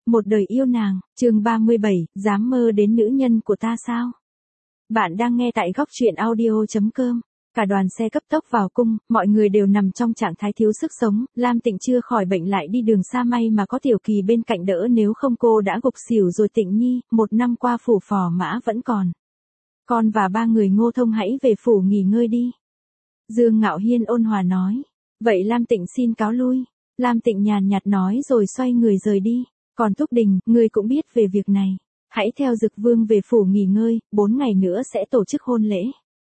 Một đời yêu nàng, chương 37, dám mơ đến nữ nhân của ta sao? Bạn đang nghe tại góc truyện audio.com. Cả đoàn xe cấp tốc vào cung, mọi người đều nằm trong trạng thái thiếu sức sống, Lam Tịnh chưa khỏi bệnh lại đi đường xa, may mà có Tiểu Kỳ bên cạnh đỡ, nếu không cô đã gục xỉu rồi. Tịnh Nhi, 1 năm qua phủ Phò Mã vẫn còn. Con và 3 người Ngô Thông hãy về phủ nghỉ ngơi đi. Dương Ngạo Hiên ôn hòa nói. Vậy Lam Tịnh xin cáo lui. Lam Tịnh nhàn nhạt nói rồi xoay người rời đi. Còn Thúc Đình, ngươi cũng biết về việc này. Hãy theo Dực Vương về phủ nghỉ ngơi, 4 ngày nữa sẽ tổ chức hôn lễ.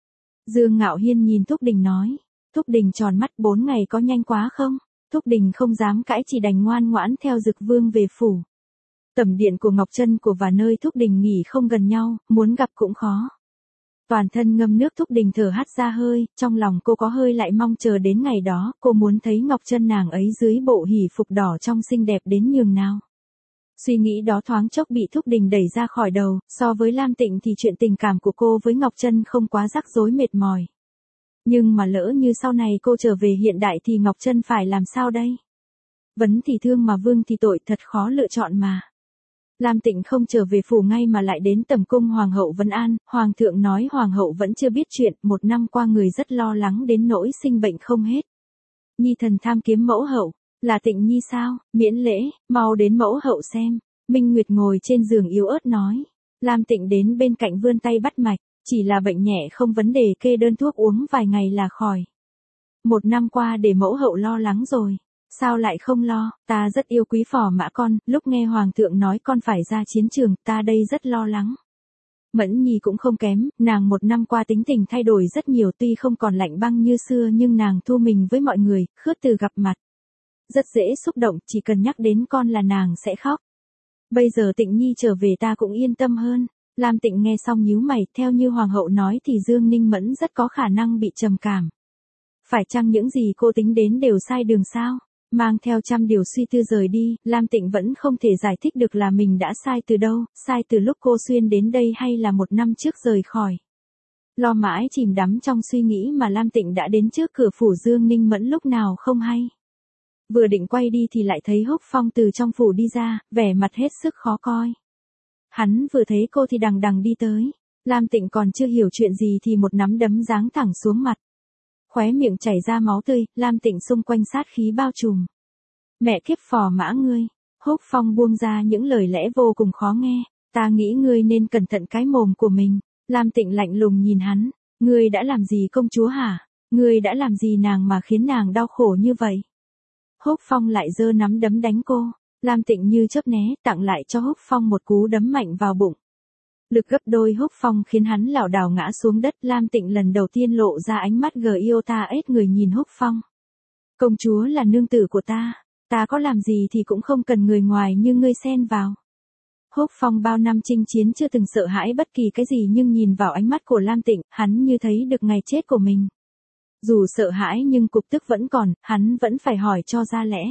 Dương Ngạo Hiên nhìn Thúc Đình nói. Thúc Đình tròn mắt, 4 ngày có nhanh quá không? Thúc Đình không dám cãi, chỉ đành ngoan ngoãn theo Dực Vương về phủ. Tẩm điện của Ngọc Trân của và nơi Thúc Đình nghỉ không gần nhau, muốn gặp cũng khó. Toàn thân ngâm nước, Thúc Đình thở hắt ra hơi, trong lòng cô có hơi lại mong chờ đến ngày đó, cô muốn thấy Ngọc Trân nàng ấy dưới bộ hỷ phục đỏ trong xinh đẹp đến nhường nào. Suy nghĩ đó thoáng chốc bị Thúc Đình đẩy ra khỏi đầu, so với Lam Tịnh thì chuyện tình cảm của cô với Ngọc Trân không quá rắc rối mệt mỏi. Nhưng mà lỡ như sau này cô trở về hiện đại thì Ngọc Trân phải làm sao đây? Vấn thì thương mà vương thì tội, thật khó lựa chọn mà. Lam Tịnh không trở về phủ ngay mà lại đến tẩm cung Hoàng hậu Vân An. Hoàng thượng nói Hoàng hậu vẫn chưa biết chuyện, 1 năm qua người rất lo lắng đến nỗi sinh bệnh không hết. Nhi thần tham kiếm mẫu hậu. Là Tịnh Nhi sao? Miễn lễ, mau đến mẫu hậu xem. Minh Nguyệt ngồi trên giường yếu ớt nói. Lam Tịnh đến bên cạnh vươn tay bắt mạch, chỉ là bệnh nhẹ không vấn đề, kê đơn thuốc uống vài ngày là khỏi. 1 năm qua để mẫu hậu lo lắng rồi. Sao lại không lo, ta rất yêu quý Phò Mã con, lúc nghe Hoàng thượng nói con phải ra chiến trường, ta đây rất lo lắng. Mẫn Nhi cũng không kém, nàng 1 năm qua tính tình thay đổi rất nhiều, tuy không còn lạnh băng như xưa nhưng nàng thu mình với mọi người, khước từ gặp mặt. Rất dễ xúc động, chỉ cần nhắc đến con là nàng sẽ khóc. Bây giờ Tịnh Nhi trở về ta cũng yên tâm hơn. Lam Tịnh nghe xong nhíu mày, theo như Hoàng hậu nói thì Dương Ninh Mẫn rất có khả năng bị trầm cảm. Phải chăng những gì cô tính đến đều sai đường sao? Mang theo trăm điều suy tư rời đi, Lam Tịnh vẫn không thể giải thích được là mình đã sai từ đâu, sai từ lúc cô xuyên đến đây hay là 1 năm trước rời khỏi. Lo mãi chìm đắm trong suy nghĩ mà Lam Tịnh đã đến trước cửa phủ Dương Ninh Mẫn lúc nào không hay. Vừa định quay đi thì lại thấy Húc Phong từ trong phủ đi ra, vẻ mặt hết sức khó coi. Hắn vừa thấy cô thì đằng đằng đi tới. Lam Tịnh còn chưa hiểu chuyện gì thì một nắm đấm giáng thẳng xuống mặt. Khóe miệng chảy ra máu tươi, Lam Tịnh xung quanh sát khí bao trùm. Mẹ kiếp Phò Mã ngươi. Húc Phong buông ra những lời lẽ vô cùng khó nghe. Ta nghĩ ngươi nên cẩn thận cái mồm của mình. Lam Tịnh lạnh lùng nhìn hắn. Ngươi đã làm gì công chúa hả? Ngươi đã làm gì nàng mà khiến nàng đau khổ như vậy? Húc Phong lại giơ nắm đấm đánh cô. Lam Tịnh như chớp né, tặng lại cho Húc Phong một cú đấm mạnh vào bụng. Lực gấp đôi Húc Phong khiến hắn lảo đảo ngã xuống đất. Lam Tịnh lần đầu tiên lộ ra ánh mắt Giota ết người nhìn Húc Phong. Công chúa là nương tử của ta. Ta có làm gì thì cũng không cần người ngoài như ngươi xen vào. Húc Phong bao năm chinh chiến chưa từng sợ hãi bất kỳ cái gì, nhưng nhìn vào ánh mắt của Lam Tịnh, hắn như thấy được ngày chết của mình. Dù sợ hãi nhưng cục tức vẫn còn, hắn vẫn phải hỏi cho ra lẽ.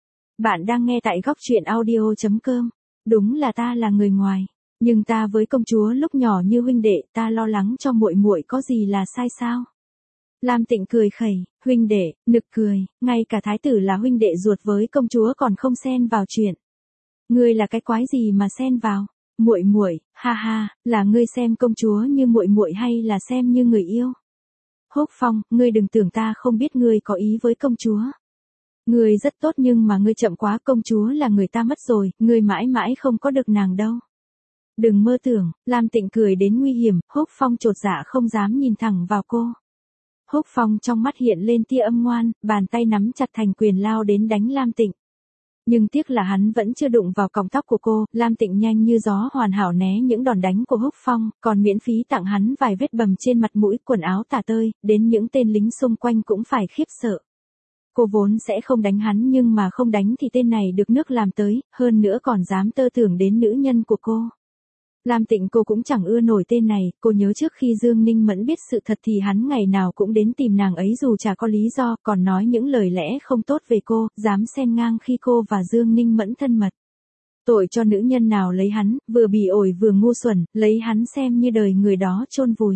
Bạn đang nghe tại góc truyện audio.com. Đúng là ta là người ngoài, nhưng ta với công chúa lúc nhỏ như huynh đệ, ta lo lắng cho muội muội có gì là sai sao? Lam Tịnh cười khẩy, huynh đệ, nực cười, ngay cả thái tử là huynh đệ ruột với công chúa còn không xen vào chuyện. Ngươi là cái quái gì mà xen vào? Muội muội, ha ha, là ngươi xem công chúa như muội muội hay là xem như người yêu? Húc Phong, ngươi đừng tưởng ta không biết ngươi có ý với công chúa. Ngươi rất tốt nhưng mà ngươi chậm quá, công chúa là người ta mất rồi, ngươi mãi mãi không có được nàng đâu. Đừng mơ tưởng. Lam Tịnh cười đến nguy hiểm, Húc Phong chột dạ không dám nhìn thẳng vào cô. Húc Phong trong mắt hiện lên tia âm ngoan, bàn tay nắm chặt thành quyền lao đến đánh Lam Tịnh. Nhưng tiếc là hắn vẫn chưa đụng vào cọng tóc của cô, Lam Tịnh nhanh như gió hoàn hảo né những đòn đánh của Húc Phong, còn miễn phí tặng hắn vài vết bầm trên mặt mũi, quần áo tả tơi, đến những tên lính xung quanh cũng phải khiếp sợ. Cô vốn sẽ không đánh hắn nhưng mà không đánh thì tên này được nước làm tới, hơn nữa còn dám tơ tưởng đến nữ nhân của cô. Lam Tịnh cô cũng chẳng ưa nổi tên này, cô nhớ trước khi Dương Ninh Mẫn biết sự thật thì hắn ngày nào cũng đến tìm nàng ấy dù chả có lý do, còn nói những lời lẽ không tốt về cô, dám xen ngang khi cô và Dương Ninh Mẫn thân mật. Tội cho nữ nhân nào lấy hắn, vừa bỉ ổi vừa ngu xuẩn, lấy hắn xem như đời người đó chôn vùi.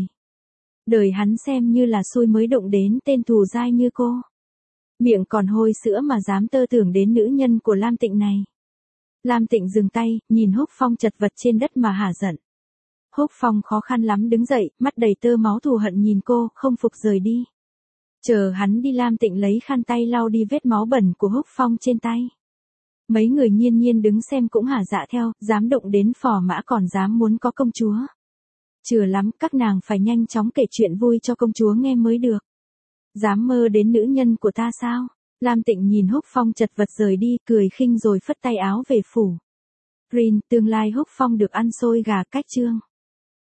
Đời hắn xem như là xui mới đụng đến tên thù dai như cô. Miệng còn hôi sữa mà dám tơ tưởng đến nữ nhân của Lam Tịnh này. Lam Tịnh dừng tay, nhìn Húc Phong chật vật trên đất mà hả giận. Húc Phong khó khăn lắm đứng dậy, mắt đầy tơ máu thù hận nhìn cô, không phục rời đi. Chờ hắn đi Lam Tịnh lấy khăn tay lau đi vết máu bẩn của Húc Phong trên tay. Mấy người nhiên nhiên đứng xem cũng hả dạ theo, dám động đến phò mã còn dám muốn có công chúa. Chừa lắm, các nàng phải nhanh chóng kể chuyện vui cho công chúa nghe mới được. Dám mơ đến nữ nhân của ta sao? Lam Tịnh nhìn Húc Phong chật vật rời đi, cười khinh rồi phất tay áo về phủ. Rin, tương lai Húc Phong được ăn xôi gà cách chương.